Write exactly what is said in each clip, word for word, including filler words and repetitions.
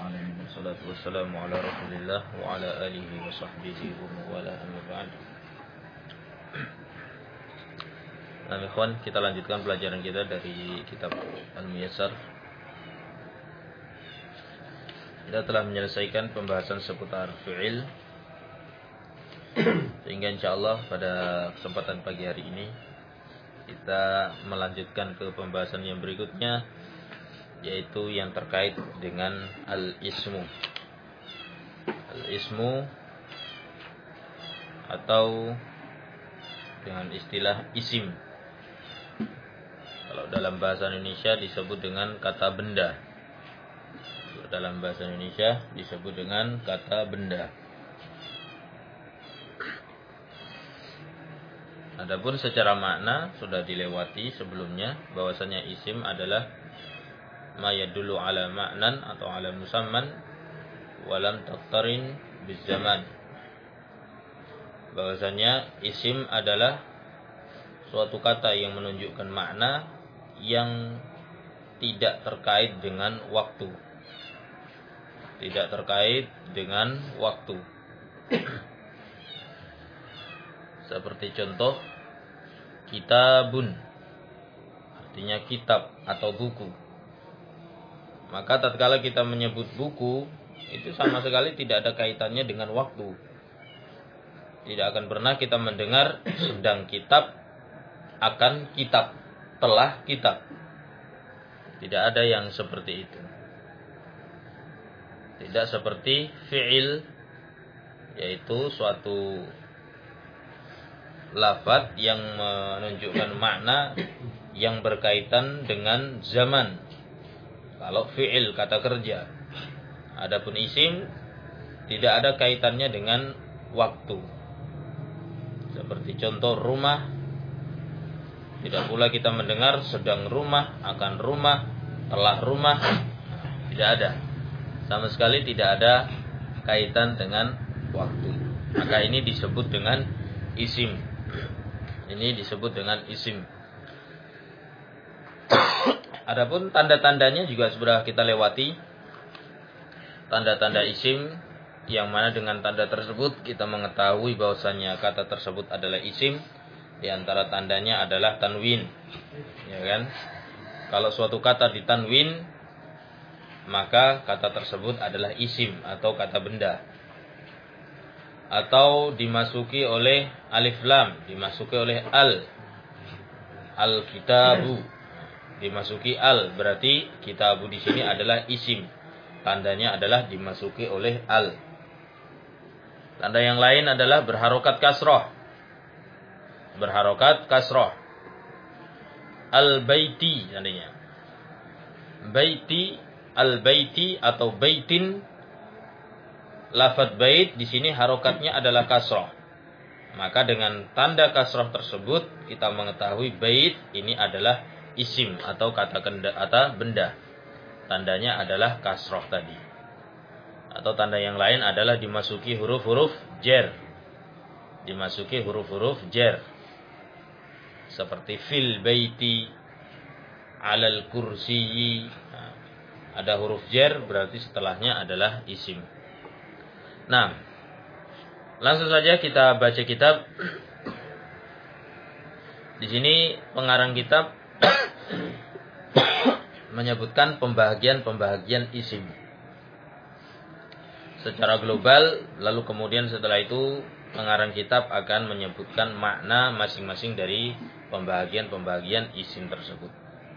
العالمين والصلاة والسلام على رسول الله وعلى آله وصحبه ومن والاه أما بعد. Nah, ikhwan, kita lanjutkan pelajaran kita dari kitab Al-Muyassar. Kita telah menyelesaikan pembahasan seputar fi'il, sehingga insyaallah pada kesempatan pagi hari ini kita melanjutkan ke pembahasan yang berikutnya, yaitu yang terkait dengan al-ismu. Al-ismu atau dengan istilah isim. Kalau dalam bahasa Indonesia disebut dengan kata benda. Dalam bahasa Indonesia disebut dengan kata benda. Adapun secara makna sudah dilewati sebelumnya, bahwasanya isim adalah ma yadullu ala ma'nan atau ala musamman walam taqtarin bizaman. Bahwasanya isim adalah suatu kata yang menunjukkan makna yang tidak terkait dengan waktu. Tidak terkait dengan waktu. Seperti contoh kitabun, artinya kitab atau buku. Maka tatkala kita menyebut buku, itu sama sekali tidak ada kaitannya dengan waktu. Tidak akan pernah kita mendengar sedang kitab akan kitab, telah kitab. Tidak ada yang seperti itu. Tidak seperti fi'il, yaitu suatu lafaz yang menunjukkan makna yang berkaitan dengan zaman. Kalau fi'il kata kerja. Adapun isim tidak ada kaitannya dengan waktu. Seperti contoh rumah. Tidak pula kita mendengar sedang rumah, akan rumah, telah rumah. Tidak ada. Sama sekali tidak ada kaitan dengan waktu. Maka ini disebut dengan isim. Ini disebut dengan isim. Adapun tanda-tandanya juga sudah kita lewati. Tanda-tanda isim, yang mana dengan tanda tersebut kita mengetahui bahwasannya kata tersebut adalah isim. Di antara tandanya adalah tanwin, ya kan? Kalau suatu kata ditanwin, maka kata tersebut adalah isim atau kata benda. Atau dimasuki oleh alif lam, dimasuki oleh al. Al-kitabu, dimasuki al, berarti kitabu di sini adalah isim. Tandanya adalah dimasuki oleh al. Tanda yang lain adalah berharokat kasroh. Berharokat kasroh. Al-baiti tandanya. Baiti, al-baiti atau baitin. Lafaz bait di sini harokatnya adalah kasroh. Maka dengan tanda kasroh tersebut kita mengetahui bait ini adalah isim atau kata benda. Tandanya adalah kasroh tadi. Atau tanda yang lain adalah dimasuki huruf-huruf jer. Dimasuki huruf-huruf jer. Seperti fil baiti, alal kursiyi. Nah, ada huruf jer berarti setelahnya adalah isim. Nah, langsung saja kita baca kitab. Di sini pengarang kitab menyebutkan pembahagian-pembahagian isim secara global, lalu kemudian setelah itu pengarang kitab akan menyebutkan makna masing-masing dari pembahagian-pembahagian isim tersebut.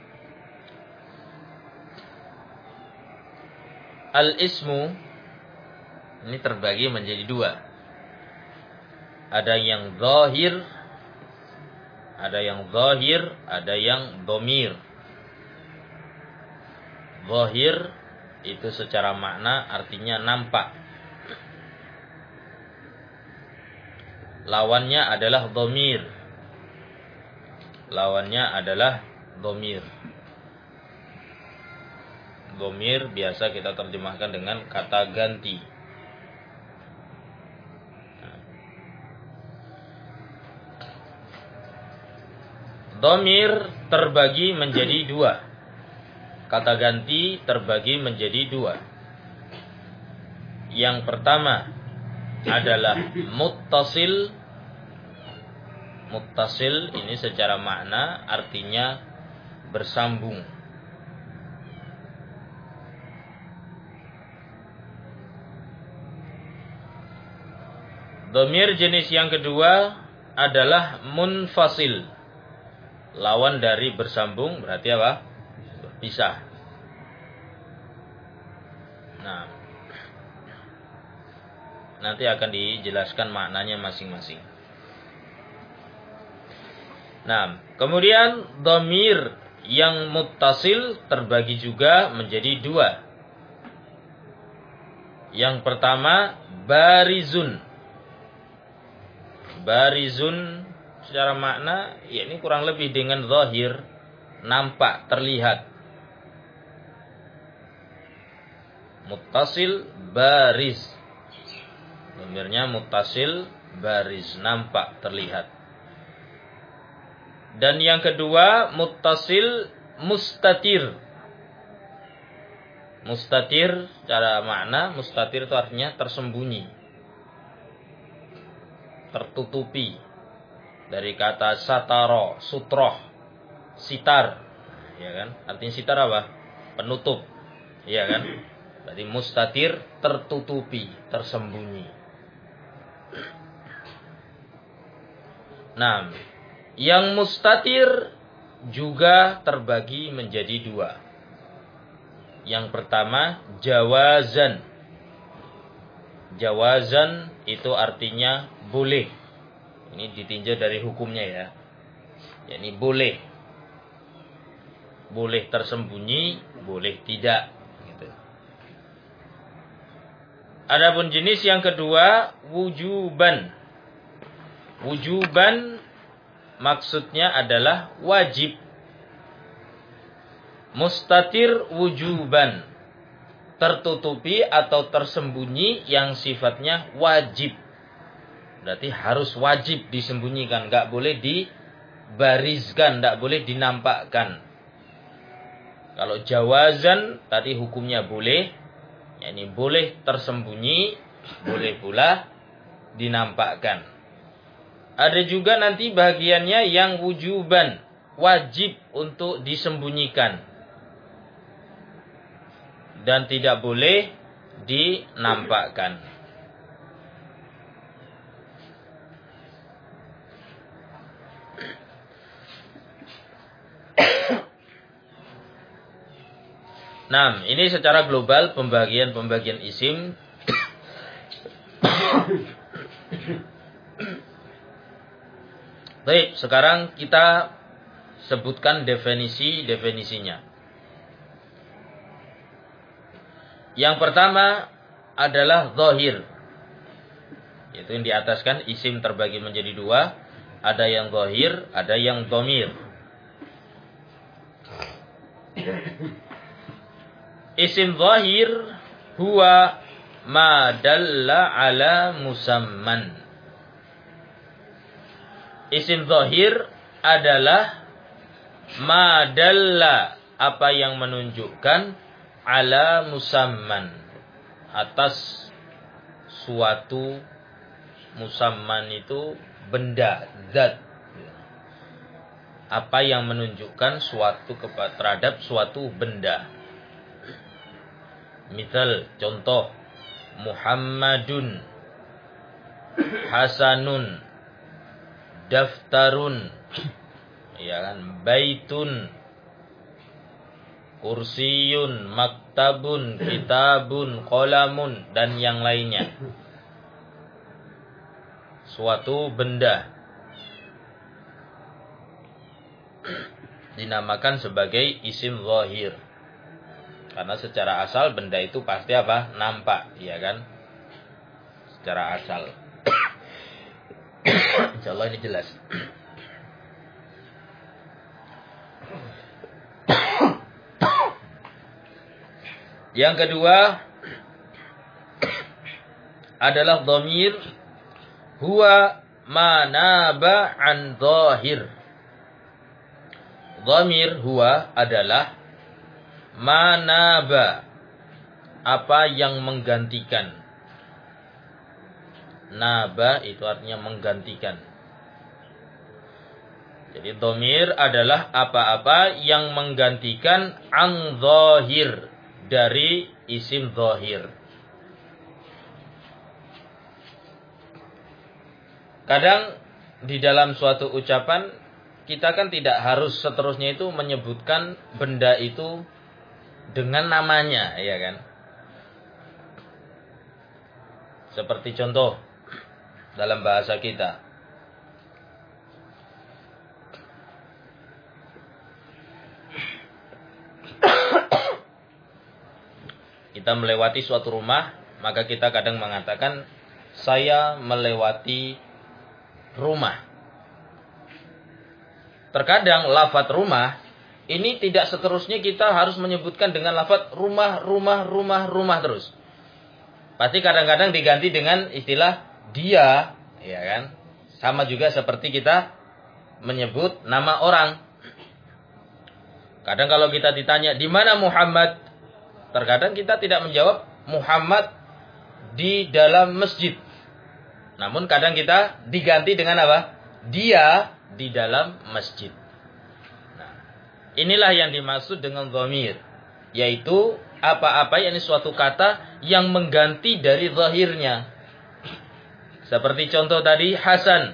Al-ismu ini terbagi menjadi dua. Ada yang zahir, ada yang zahir, ada yang dhamir. Zahir itu secara makna artinya nampak. Lawannya adalah dhamir. Lawannya adalah dhamir. Dhamir biasa kita terjemahkan dengan kata ganti. Dhamir terbagi menjadi dua. Kata ganti terbagi menjadi dua. Yang pertama adalah muttasil. Muttasil ini secara makna artinya bersambung. Dhamir jenis yang kedua adalah munfasil. Lawan dari bersambung berarti apa? Berpisah. Nah, nanti akan dijelaskan maknanya masing-masing. Nah, kemudian dhamir yang muttasil terbagi juga menjadi dua. Yang pertama barizun. Barizun secara makna ya ini kurang lebih dengan zahir, nampak, terlihat. Muttasil bariz. Dhamirnya muttasil bariz, nampak, terlihat. Dan yang kedua muttasil mustatir. Mustatir secara makna, mustatir itu artinya tersembunyi, tertutupi. Dari kata sataro, sutroh, sitar, ya kan? Artinya sitar apa? Penutup, ya kan? Berarti mustatir tertutupi, tersembunyi. Nah, yang mustatir juga terbagi menjadi dua. Yang pertama jawazan. Jawazan itu artinya boleh. Ini ditinjau dari hukumnya ya. Yakni boleh. Boleh tersembunyi, boleh tidak. Gitu. Adapun jenis yang kedua wujuban. Wujuban maksudnya adalah wajib. Mustatir wujuban. Tertutupi atau tersembunyi yang sifatnya wajib. Berarti harus wajib disembunyikan. Tidak boleh dibarizkan. Tidak boleh dinampakkan. Kalau jawazan tadi hukumnya boleh. yakni boleh tersembunyi. Boleh pula dinampakkan. Ada juga nanti bagiannya yang wujuban, wajib untuk disembunyikan dan tidak boleh dinampakkan. Nah, ini secara global pembagian-pembagian isim. Baik, sekarang kita sebutkan definisi-definisinya. Yang pertama adalah zahir. Yaitu yang di atas kan isim terbagi menjadi dua. Ada yang zahir, ada yang dhamir. Isim zahir huwa ma dalla ala musamman. Isim zahir adalah ma dalla, apa yang menunjukkan ala musamman, atas suatu. Musamman itu benda, zat. Apa yang menunjukkan suatu terhadap suatu benda. Misal contoh Muhammadun, Hasanun, daftarun, ya kan, baitun, kursiyun, maktabun, kitabun, qalamun, dan yang lainnya. Suatu benda dinamakan sebagai isim zahir. Karena secara asal benda itu pasti apa? Nampak, ya kan? Secara asal. Insyaallah ini jelas. Yang kedua adalah dhamir huwa ma naba an zahir. Dhamir huwa adalah ma naba, apa yang menggantikan, Naba itu artinya menggantikan. Jadi dhamir adalah apa-apa yang menggantikan an zahir dari isim zahir. Kadang di dalam suatu ucapan kita kan tidak harus seterusnya itu menyebutkan benda itu dengan namanya, ya kan? Seperti contoh dalam bahasa kita. Kita melewati suatu rumah, maka kita kadang mengatakan saya melewati rumah. Terkadang lafaz rumah ini tidak seterusnya kita harus menyebutkan dengan lafaz rumah, rumah, rumah, rumah terus. Pasti kadang-kadang diganti dengan istilah dia, ya kan? Sama juga seperti kita menyebut nama orang. Kadang kalau kita ditanya di mana Muhammad, terkadang kita tidak menjawab Muhammad di dalam masjid. Namun kadang kita diganti dengan apa? Dia di dalam masjid. Nah, inilah yang dimaksud dengan dhamir, yaitu apa-apa yang suatu kata yang mengganti dari zahirnya. Seperti contoh tadi Hasan.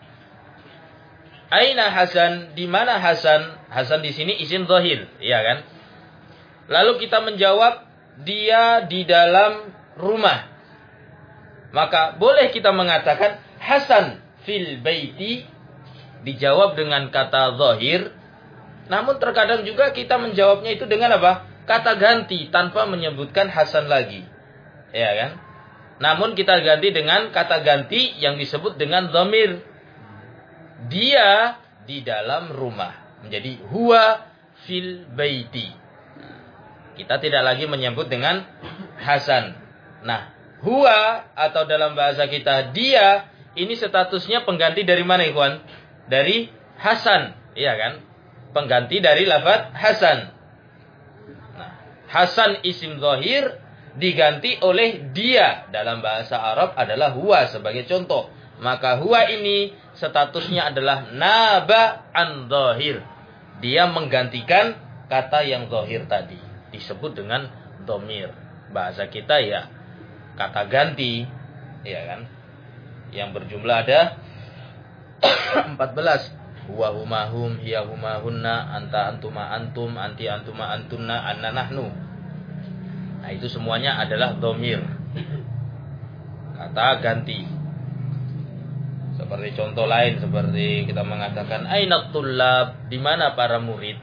Aina Hasan? Di mana Hasan? Hasan di sini isim zahir, iya kan? Lalu kita menjawab dia di dalam rumah. Maka boleh kita mengatakan Hasan fil baiti, dijawab dengan kata zahir. Namun terkadang juga kita menjawabnya itu dengan apa? Kata ganti tanpa menyebutkan Hasan lagi. Ya kan? Namun kita ganti dengan kata ganti yang disebut dengan dhamir. Dia di dalam rumah. Menjadi huwa fil baiti. Kita tidak lagi menyebut dengan Hasan. Nah, huwa atau dalam bahasa kita dia, ini statusnya pengganti dari mana, ikhwan? Dari Hasan, iya kan? Pengganti dari lafaz Hasan. Nah, Hasan isim zahir diganti oleh dia dalam bahasa Arab adalah huwa sebagai contoh. Maka huwa ini statusnya adalah naba an zahir. Dia menggantikan kata yang zahir tadi. Disebut dengan dhamir. Bahasa kita ya kata ganti, ya kan? Yang berjumlah ada empat belas. Huwa huma hum, hiya huma hunna, anta antuma antum, anti antuma antunna, anna nahnu. Nah, itu semuanya adalah dhamir. Kata ganti. Seperti contoh lain, seperti kita mengatakan aina tullab, di mana para murid?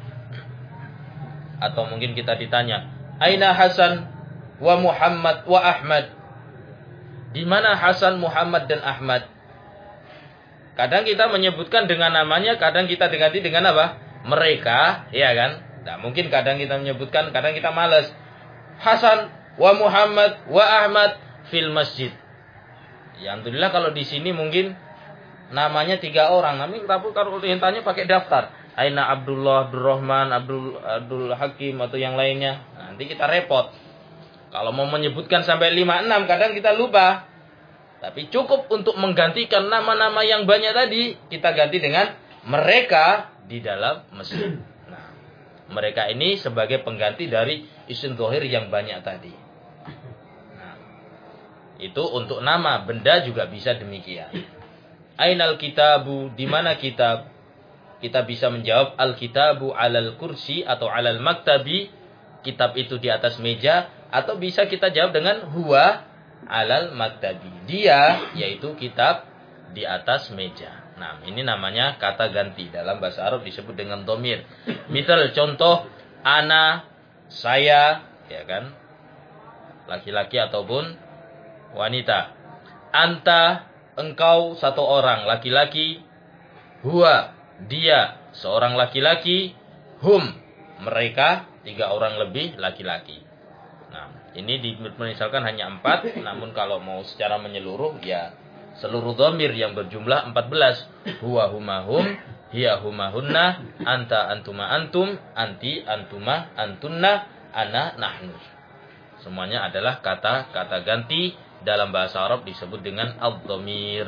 Atau mungkin kita ditanya, aina Hasan wa Muhammad wa Ahmad? Di mana Hasan, Muhammad dan Ahmad? Kadang kita menyebutkan dengan namanya, kadang kita diganti dengan apa? Mereka, ya kan? Nah, mungkin kadang kita menyebutkan, kadang kita malas. Hasan wa Muhammad wa Ahmad fil masjid. Ya, alhamdulillah kalau di sini mungkin namanya tiga orang. Tapi kalau tanya pakai daftar. Aina Abdullah, Abdurrahman, Abdul Abdul Hakim atau yang lainnya. Nanti kita repot. Kalau mau menyebutkan sampai lima enam kadang kita lupa. Tapi cukup untuk menggantikan nama-nama yang banyak tadi, kita ganti dengan mereka di dalam masjid. Nah, mereka ini sebagai pengganti dari isim zahir yang banyak tadi. Nah, itu untuk nama, benda juga bisa demikian. Ainal kitabu, di mana kitab? Kita bisa menjawab al-kitabu alal kursi atau alal maktabi, kitab itu di atas meja, atau bisa kita jawab dengan huwa alal maktabi. Dia yaitu kitab di atas meja. Nah, ini namanya kata ganti. Dalam bahasa Arab disebut dengan dhamir. Misal contoh ana, saya, ya kan? Laki-laki ataupun wanita. Anta, engkau satu orang laki-laki. Huwa, dia seorang laki-laki. Hum, mereka tiga orang lebih laki-laki. Nah, ini misalkan hanya empat, namun kalau mau secara menyeluruh ya seluruh dhamir yang berjumlah empat belas. Huwa huma hum, hiya huma hunna, anta antuma antum, anti antuma antunna, ana nahnu. Semuanya adalah kata-kata ganti dalam bahasa Arab disebut dengan ad-dhamir.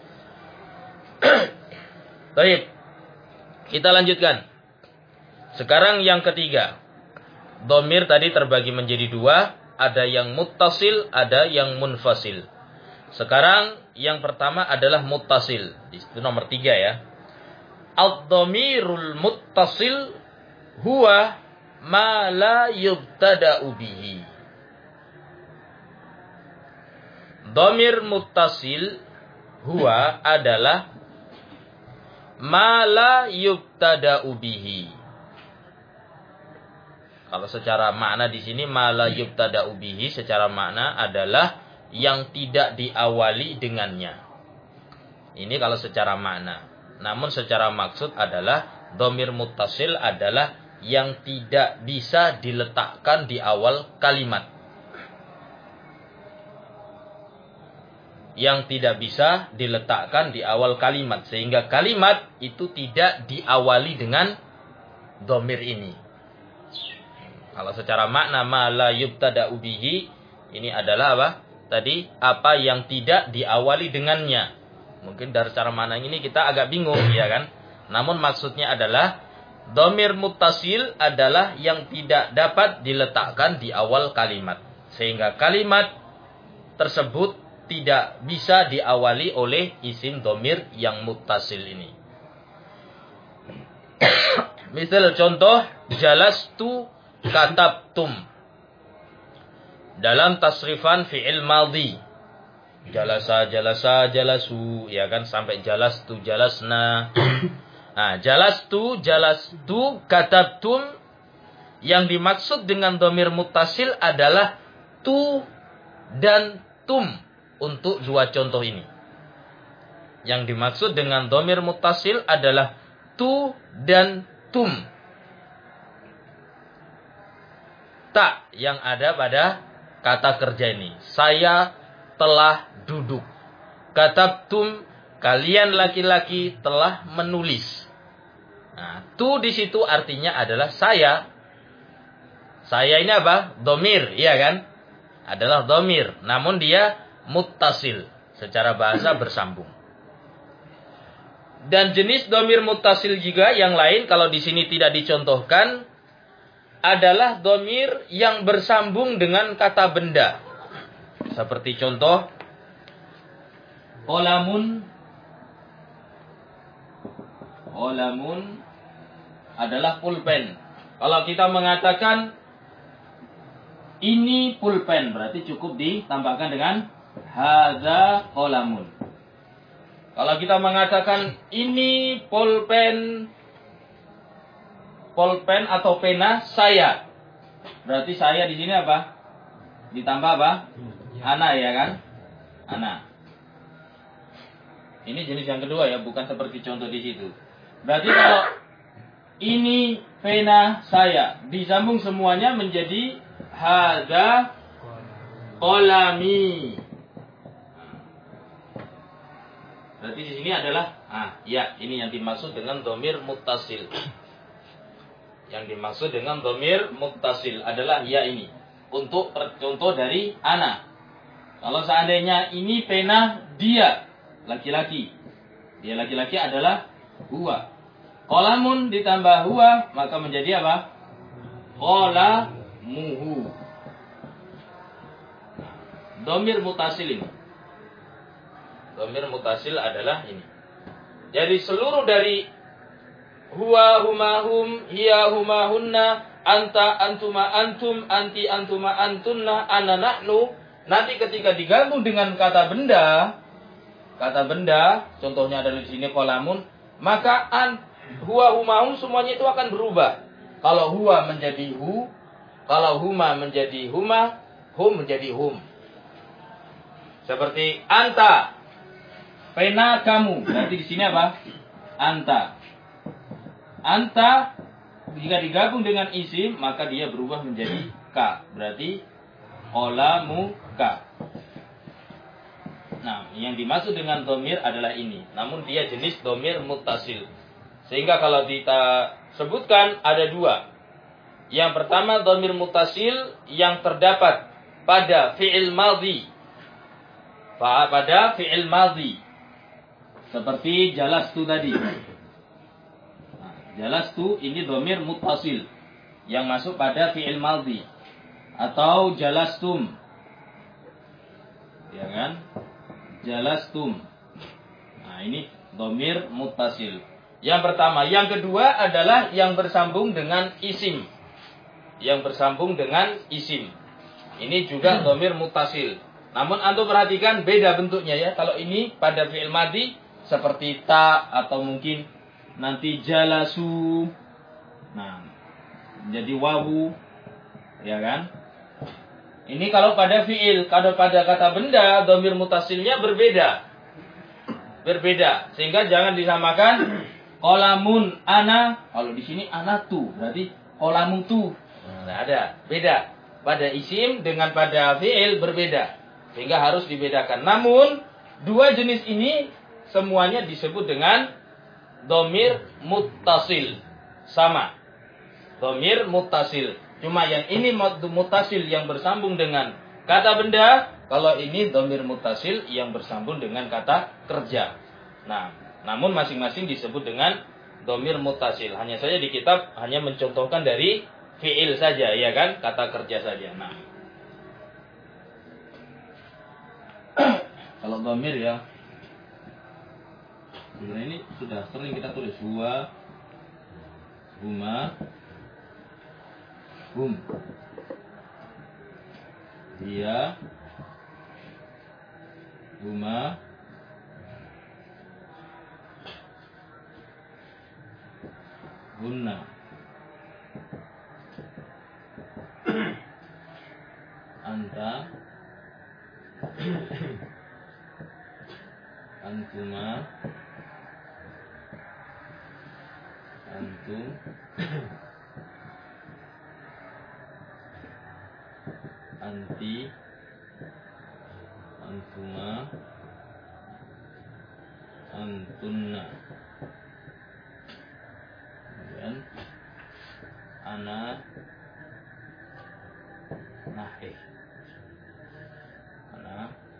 Baik. Kita lanjutkan. Sekarang yang ketiga. Dhamir tadi terbagi menjadi dua. Ada yang muttasil, ada yang munfasil. Sekarang yang pertama adalah muttasil. Itu nomor tiga ya. Ad-dhamirul muttasil huwa ma la yubtada'u bihi. Dhamir muttasil huwa adalah ma la yubtada'u bihi. Kalau secara makna di sini ma la yubtada'u bihi secara makna adalah yang tidak diawali dengannya. Ini kalau secara makna. Namun secara maksud adalah dhamir muttasil adalah yang tidak bisa diletakkan di awal kalimat. Yang tidak bisa diletakkan di awal kalimat. Sehingga kalimat itu tidak diawali dengan dhamir ini. Kalau secara makna ma la yubtada'u bihi, ini adalah apa? Tadi, apa yang tidak diawali dengannya. Mungkin dari cara makna ini kita agak bingung, ya kan? Namun maksudnya adalah dhamir muttasil adalah yang tidak dapat diletakkan di awal kalimat. Sehingga kalimat tersebut tidak bisa diawali oleh isim dhamir yang muttasil ini. Misal contoh, jalastu katabtum. Dalam tasrifan fi'il madhi. Jalasa, jalasa, jalasu. Ya kan, sampai jalastu, jalasna. Nah, jalastu, jalastu, katabtum. Yang dimaksud dengan dhamir muttasil adalah tu dan tum. Untuk dua contoh ini. Yang dimaksud dengan dhamir muttasil adalah tu dan tum. Tak yang ada pada kata kerja ini. Saya telah duduk. Katabtum, kalian laki-laki telah menulis. Nah, tu di situ artinya adalah saya. Saya ini apa? Dhamir, iya kan? Adalah dhamir. Namun dia muttasil, secara bahasa bersambung. Dan jenis dhamir muttasil juga yang lain kalau di sini tidak dicontohkan adalah dhamir yang bersambung dengan kata benda. Seperti contoh qalamun. Qalamun adalah pulpen. Kalau kita mengatakan ini pulpen, berarti cukup ditambahkan dengan hadza qalamun. Kalau kita mengatakan ini pulpen, pulpen atau pena saya, berarti saya di sini apa? Ditambah apa? Ana, ya kan? Ana. Ini jenis yang kedua ya, bukan seperti contoh di situ. Berarti kalau ini pena saya disambung semuanya menjadi hadza qalami. Berarti di sini adalah, ah, ya, ini yang dimaksud dengan dhamir muttasil. Yang dimaksud dengan dhamir muttasil adalah ya ini. Untuk contoh dari ana. Kalau seandainya ini pena dia, laki-laki. Dia laki-laki adalah huwa. Qalamun ditambah huwa, maka menjadi apa? Qalamuhu. Dhamir muttasil ini. Dhamir muttasil adalah ini. Jadi seluruh dari huwa, huma, hum, hiya, huma, hunna, anta, antuma, antum, anti, antuma, antunna, ana, nahnu. Nanti ketika digabung dengan kata benda, kata benda, contohnya adalah di sini qalamun, maka an, huwa, huma, hum semuanya itu akan berubah. Kalau huwa menjadi hu, kalau huma menjadi huma, hum menjadi hum. Seperti anta, pena kamu. Berarti di sini apa? Anta. Anta jika digabung dengan isim maka dia berubah menjadi ka. Berarti qalamuka. Nah, yang dimaksud dengan dhamir adalah ini. Namun dia jenis dhamir muttasil. Sehingga kalau kita sebutkan ada dua. Yang pertama dhamir muttasil yang terdapat pada fi'il madhi. pada fi'il madhi. Seperti jalastu tadi. Nah, jalastu ini dhamir muttasil yang masuk pada fi'il madhi. Atau jalastum. Ya kan? Jalastum. Nah, ini dhamir muttasil. Yang pertama, yang kedua adalah yang bersambung dengan isim. Yang bersambung dengan isim. Ini juga dhamir muttasil. Namun antum perhatikan beda bentuknya ya. Kalau ini pada fi'il madhi seperti ta atau mungkin nanti jalasu. Nah, jadi wawu. Ya kan? Ini kalau pada fi'il, kalau pada kata benda dhamir muttasilnya berbeda. Berbeda, sehingga jangan disamakan qalamun ana, kalau di sini ana tu, berarti qalamun tu. Nah, ada, beda. Pada isim dengan pada fi'il berbeda. Sehingga harus dibedakan. Namun, dua jenis ini semuanya disebut dengan dhamir muttasil. Sama. Dhamir muttasil. Cuma yang ini muttasil yang bersambung dengan kata benda. Kalau ini dhamir muttasil yang bersambung dengan kata kerja. Nah, namun masing-masing disebut dengan dhamir muttasil. Hanya saja di kitab hanya mencontohkan dari fi'il saja, ya kan? Kata kerja saja. Nah, kalau dhamir ya, sebenarnya ini sudah sering kita tulis huwa, huma, hum, dia, huma, hunna, anta, antuma, antum, anti, antuma, antunna. Kemudian ana, nahih, ana,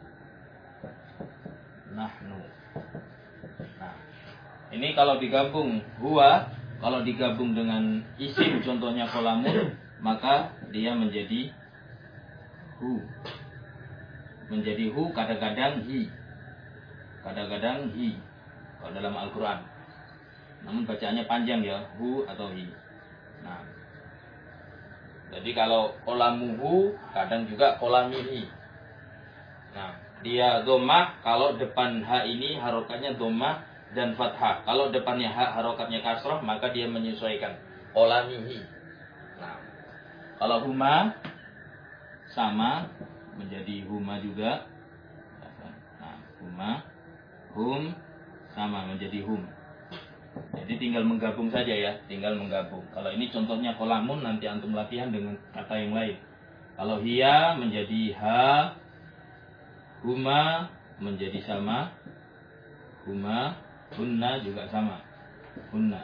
nahnu. Nah, ini kalau digabung huwa, kalau digabung dengan isim contohnya qalamun, maka dia menjadi hu. Menjadi hu, kadang-kadang hi. Kadang-kadang hi kalau dalam Al-Qur'an. Namun bacaannya panjang ya, hu atau hi. Nah, jadi kalau qalamuhu kadang juga qalamihi. Nah, dia dhammah kalau depan ha ini harokatnya dhammah dan fathah. Kalau depannya ha harokatnya kasrah, maka dia menyesuaikan qalamihi. Nah, kalau huma sama menjadi huma juga. Nah, huma, hum sama menjadi hum. Jadi tinggal menggabung saja ya, tinggal menggabung. Kalau ini contohnya qalamun, nanti antum latihan dengan kata yang lain. Kalau hiya menjadi ha, huma menjadi sama, huma, hunna juga sama, hunna.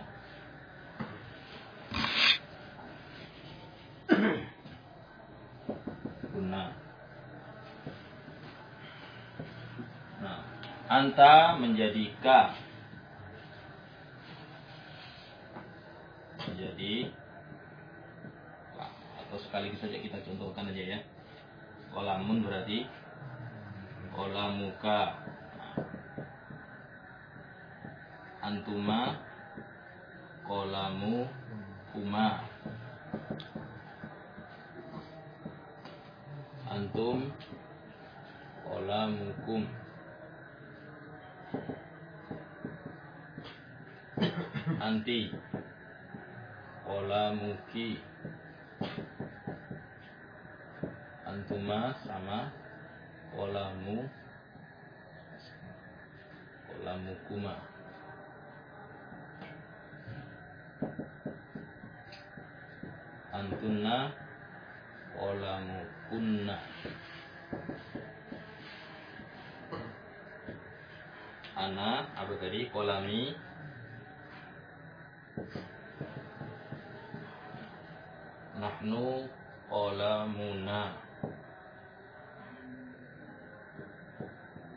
Hunna. Nah, anta menjadi ka, menjadi ka. Atau sekaligus saja kita contohkan aja ya. Qalamun berarti qalamuka. Antuma qalamu kuma. Antum qalamukum. Anti qalamuki. Antuma sama qalamu qalamukuma. Antunna qalamukunna. Ana apa tadi? Qalami. Nahnu qalamuna.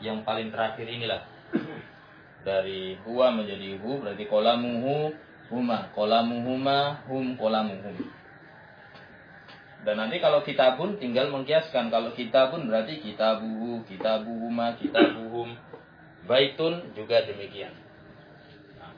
yang paling terakhir inilah. Dari huwa menjadi hu berarti qalamuhu huma, qalamuhuma hum, qalamuhum. Dan nanti kalau kitabun tinggal mengkiaskan. Kalau kitabun berarti kitabuhu, kitabuhuma, kitabuhum. Baitun juga demikian. Nah.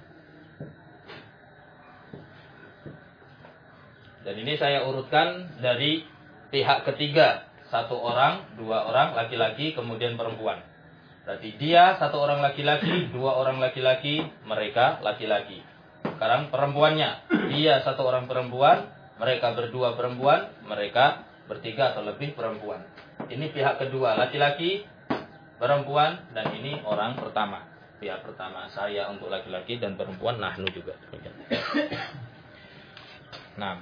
Dan ini saya urutkan dari pihak ketiga. Satu orang, dua orang laki-laki, kemudian perempuan. Berarti dia satu orang laki-laki, dua orang laki-laki, mereka laki-laki. Sekarang perempuannya. Dia satu orang perempuan, mereka berdua perempuan, mereka bertiga atau lebih perempuan. Ini pihak kedua, laki-laki, perempuan, dan ini orang pertama. Pihak pertama, saya untuk laki-laki dan perempuan, nahnu juga. Nah.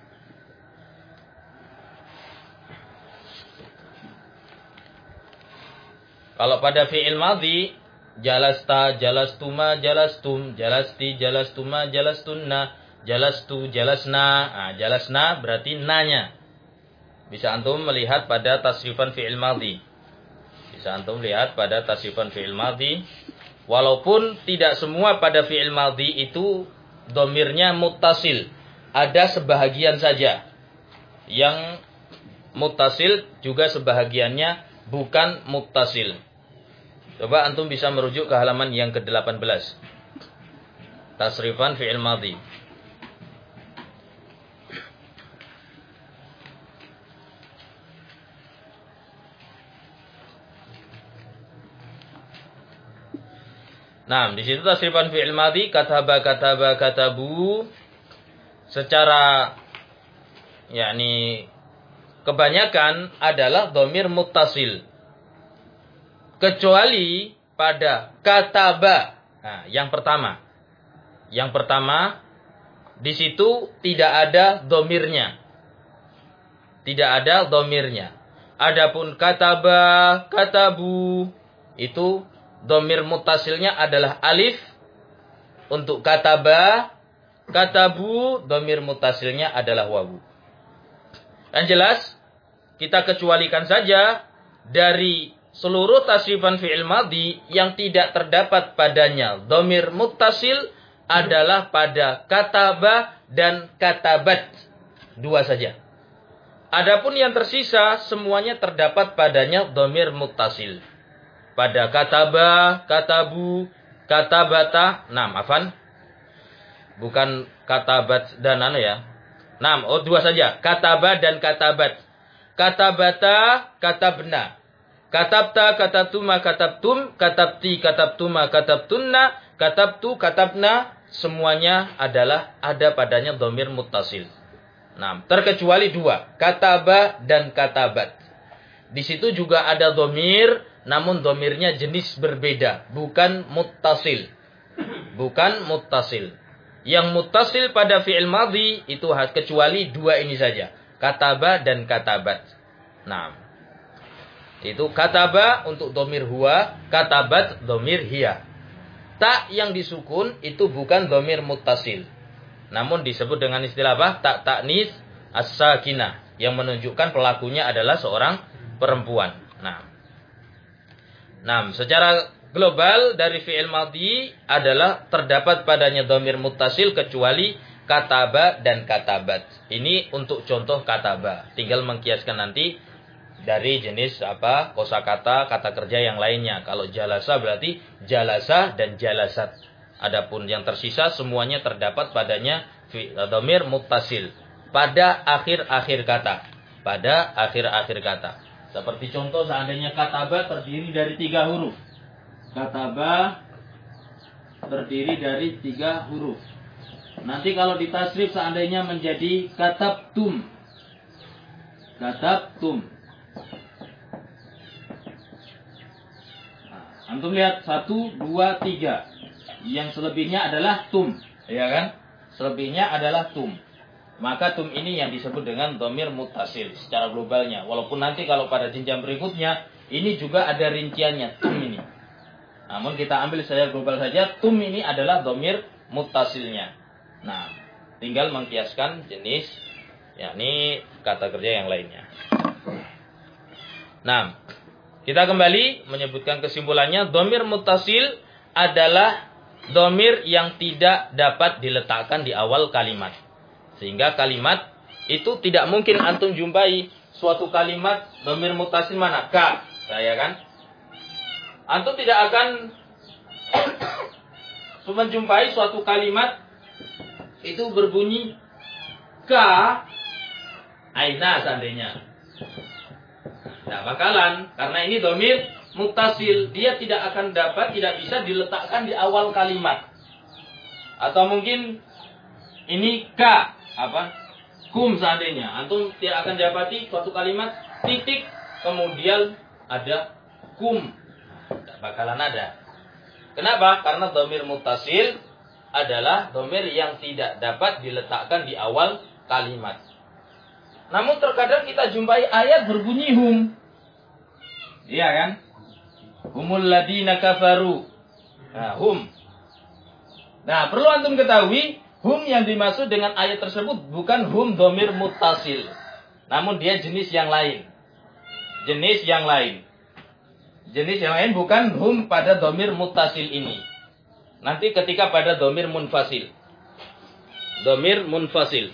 Kalau pada fi'il madhi, jalasta, jalastuma, jalastum, jalasti, jalastuma, jalastunna, jalastu, jalasna. Nah, jalasna berarti nanya. Bisa antum melihat pada tasrifan fi'il madhi. Bisa antum lihat pada tasrifan fi'il madhi. Walaupun tidak semua pada fi'il madhi itu domirnya muttasil. Ada sebahagian saja. Yang muttasil juga sebahagiannya bukan muttasil. Coba antum bisa merujuk ke halaman yang ke delapan belas. Tasrifan fi'il madhi. Nah, di situ tasrifan fi'il madhi kataba kataba katabu secara yakni kebanyakan adalah dhamir muttasil. Kecuali pada kataba. Nah, yang pertama. Yang pertama di situ tidak ada dhamirnya. Tidak ada dhamirnya. Adapun kataba, katabu itu dhamir muttasilnya adalah alif untuk kataba, katabu dhamir muttasilnya adalah wawu. Dan jelas kita kecualikan saja dari seluruh tasrifan fi'il madhi yang tidak terdapat padanya dhamir muttasil adalah pada kataba dan katabat. Dua saja. Adapun yang tersisa semuanya terdapat padanya dhamir muttasil. Pada kataba, katabu, katabata, nah maafan. Bukan katabat dan anu ya. Nah, oh dua saja. Kataba dan katabat. Katabata, katabna. Katabta, katabtuma, katabtum. Katabti, katabtuma, katabtunna. Katabtu, katabna. Semuanya adalah ada padanya dhamir muttasil. Nah, terkecuali dua. Kataba dan katabat. Di situ juga ada dhamir, namun dhamirnya jenis berbeda, bukan muttasil. Bukan muttasil. Yang muttasil pada fi'il madhi itu kecuali dua ini saja, kataba dan katabat. Nah, itu kataba untuk dhamir huwa, katabat dhamir hiya. Tak yang disukun itu bukan dhamir muttasil. Namun disebut dengan istilah apa? Tak taknis as-sakinah, yang menunjukkan pelakunya adalah seorang perempuan. Nah, nah, secara global dari fi'il madhi adalah terdapat padanya dhamir muttasil kecuali kataba dan katabat. Ini untuk contoh kataba. Tinggal mengkiaskan nanti dari jenis apa kosakata, kata kerja yang lainnya. Kalau jalasa berarti jalasa dan jalasat. Adapun yang tersisa semuanya terdapat padanya dhamir muttasil pada akhir-akhir kata. Pada akhir-akhir kata. Seperti contoh seandainya kataba terdiri dari tiga huruf. Kataba terdiri dari tiga huruf. Nanti kalau ditasrif seandainya menjadi katabtum. Katabtum. Nah, antum lihat satu, dua, tiga. Yang selebihnya adalah tum, ya kan? Selebihnya adalah tum. Maka tum ini yang disebut dengan dhamir muttasil secara globalnya. Walaupun nanti kalau pada jenjang berikutnya ini juga ada rinciannya tum ini. Namun kita ambil secara global saja, tum ini adalah dhamir muttasilnya. Nah, tinggal mengkiaskan jenis yakni kata kerja yang lainnya. Nah, Kita kembali menyebutkan kesimpulannya. Dhamir muttasil adalah dhamir yang tidak dapat diletakkan di awal kalimat. Sehingga kalimat itu tidak mungkin antum jumpai suatu kalimat dhamir muttasil mana? Ka. Saya kan? Antum tidak akan menjumpai suatu kalimat itu berbunyi ka aina seandainya. Tidak bakalan, karena ini dhamir muttasil, dia tidak akan dapat, tidak bisa diletakkan di awal kalimat. Atau mungkin ini ka, apa? Kum seandainya, antum tidak akan dapati suatu kalimat titik kemudian ada kum. Tidak bakalan ada. Kenapa? Karena dhamir muttasil adalah dhamir yang tidak dapat diletakkan di awal kalimat. Namun terkadang kita jumpai ayat berbunyi hum. Iya kan? Humul ladina kafaru. Nah, hum. Nah, perlu antum ketahui, hum yang dimaksud dengan ayat tersebut bukan hum dhamir muttasil. Namun dia jenis yang lain. Jenis yang lain. Jenis yang lain bukan hum pada dhamir muttasil ini. Nanti ketika pada dhamir munfasil. Dhamir munfasil.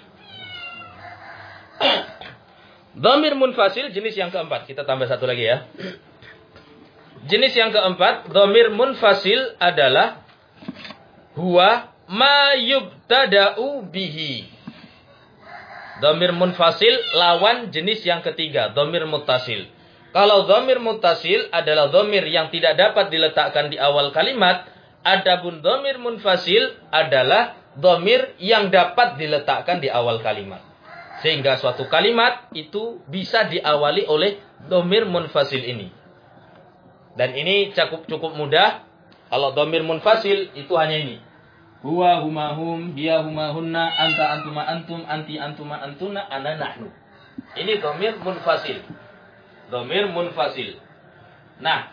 Dhamir munfasil jenis yang keempat. Kita tambah satu lagi ya. Jenis yang keempat, dhamir munfasil adalah huwa ma yubtada'u bihi. Dhamir munfasil lawan jenis yang ketiga, dhamir muttasil. Kalau dhamir muttasil adalah dhamir yang tidak dapat diletakkan di awal kalimat, adapun dhamir munfasil adalah dhamir yang dapat diletakkan di awal kalimat. Sehingga suatu kalimat itu bisa diawali oleh dhamir munfasil ini. Dan ini cukup cukup mudah. Kalau dhamir munfasil itu hanya ini. Huwa huma hum, hiya huma hunna, anta antuma antum, anti antuma antuna, ana nahnu. Ini dhamir munfasil. Dhamir munfasil. Nah,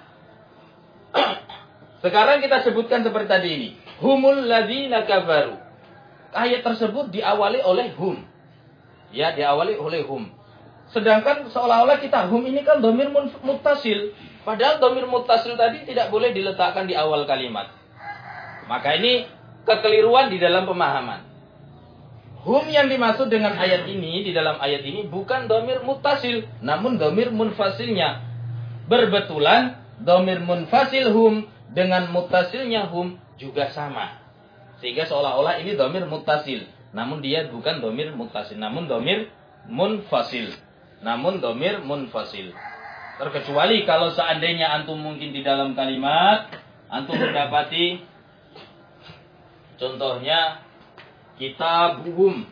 sekarang kita sebutkan seperti tadi ini. Humul ladzina kafaru. Ayat tersebut diawali oleh hum. Ya, diawali oleh hum. Sedangkan seolah-olah kita hum ini kan dhamir muttasil. Padahal dhamir muttasil tadi tidak boleh diletakkan di awal kalimat. Maka ini kekeliruan di dalam pemahaman. Hum yang dimaksud dengan ayat ini, di dalam ayat ini bukan dhamir muttasil, namun dhamir munfasilnya. Berbetulan dhamir munfasil hum dengan muttasilnya hum juga sama. Sehingga seolah-olah ini dhamir muttasil. Namun dia bukan dhamir muttasil, namun dhamir munfasil. Namun dhamir munfasil. Terkecuali kalau seandainya antum mungkin di dalam kalimat antum mendapati contohnya kitabuhum.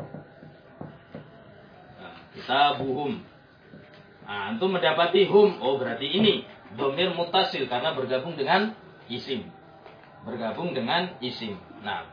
Nah, kitabuhum. Nah, antum mendapati hum, oh berarti ini dhamir muttasil karena bergabung dengan isim. Bergabung dengan isim. Nah,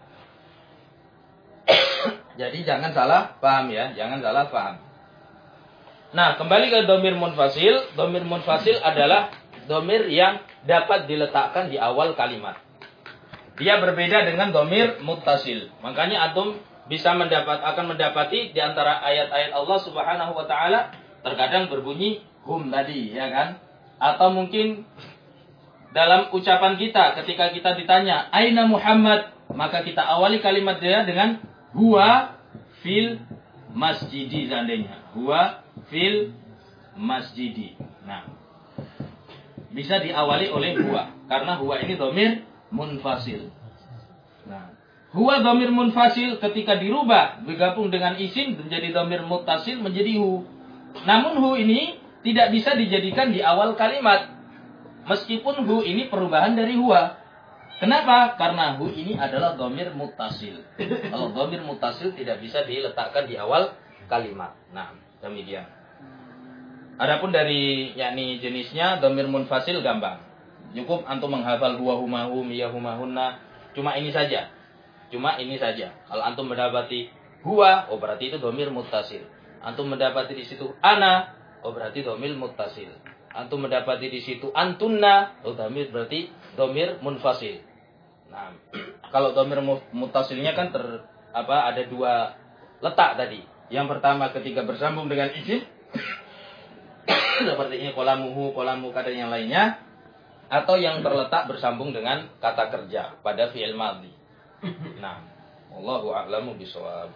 jadi jangan salah paham ya, jangan salah paham. Nah, kembali ke dhamir munfasil. Dhamir munfasil adalah dhamir yang dapat diletakkan di awal kalimat. Dia berbeda dengan dhamir muttasil. Makanya antum bisa mendapat akan mendapati di antara ayat-ayat Allah Subhanahu wa taala terkadang berbunyi hum tadi, ya kan? Atau mungkin dalam ucapan kita ketika kita ditanya aina Muhammad, maka kita awali kalimat dia dengan huwa fil masjidi seandainya. Huwa fil masjidi. Nah, bisa diawali oleh huwa karena huwa ini dhamir munfasil. Nah, huwa dhamir munfasil ketika dirubah bergabung dengan isim menjadi dhamir muttasil menjadi hu. Namun hu ini tidak bisa dijadikan di awal kalimat. Meskipun hu ini perubahan dari huwa. Kenapa? Karena hu ini adalah dhamir muttasil. Kalau dhamir muttasil tidak bisa diletakkan di awal kalimat. Nah, demikian. Adapun dari yakni jenisnya dhamir munfasil gampang. Cukup antum menghafal huwa huma hum ya huma hunna. Cuma ini saja. Cuma ini saja. Kalau antum mendapati huwa, oh berarti itu dhamir muttasil. Antum mendapati di situ ana, oh berarti dhamir muttasil. Antum mendapati di situ antunna, oh dhamir berarti dhamir munfasil. Nah, kalau dhamir muttasilnya kan ter apa ada dua letak tadi. Yang pertama ketika bersambung dengan isim seperti ini qalamuhu, qalamuka dan yang lainnya, atau yang terletak bersambung dengan kata kerja pada fi'il madhi. Nah, wallahu a'lamu bishawab.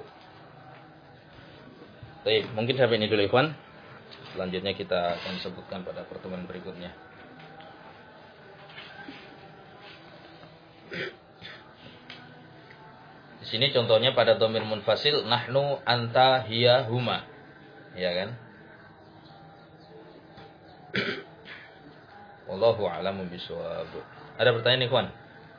Baik, mungkin sampai ini dulu ikhwan. Selanjutnya kita akan sebutkan pada pertemuan berikutnya. Di sini contohnya pada dhamir munfasil, nahnu, anta, hiya, huma. Ya kan? Wallahu a'lamu bishawab. Ada pertanyaan ikhwan?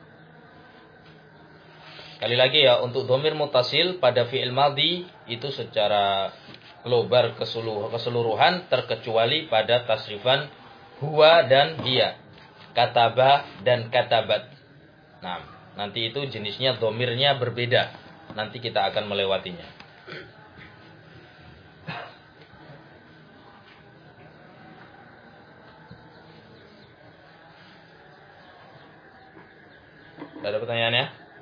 Kali lagi ya, untuk dhamir muttasil pada fi'il madhi itu secara global keseluruhan terkecuali pada tasrifan huwa dan hiya, kataba dan katabat. Nah, nanti itu jenisnya dhomirnya berbeda. Nanti kita akan melewatinya. Ada pertanyaannya?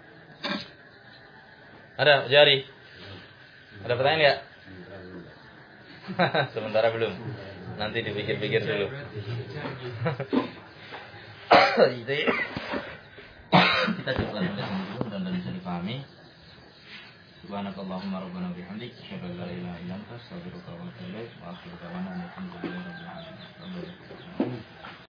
Ada, jari. Ada pertanyaan enggak? Sementara belum. Nanti dipikir-pikir dulu. Kita coba sampai sini dulu, mudah-mudahan bisa dipahami. Subhanakallahumma rabbana bihamdik, asyhadu an la ilaha illa anta, astaghfiruka wa atubu ilaik. Wa akhiru da'wana alhamdulillahi rabbil alamin.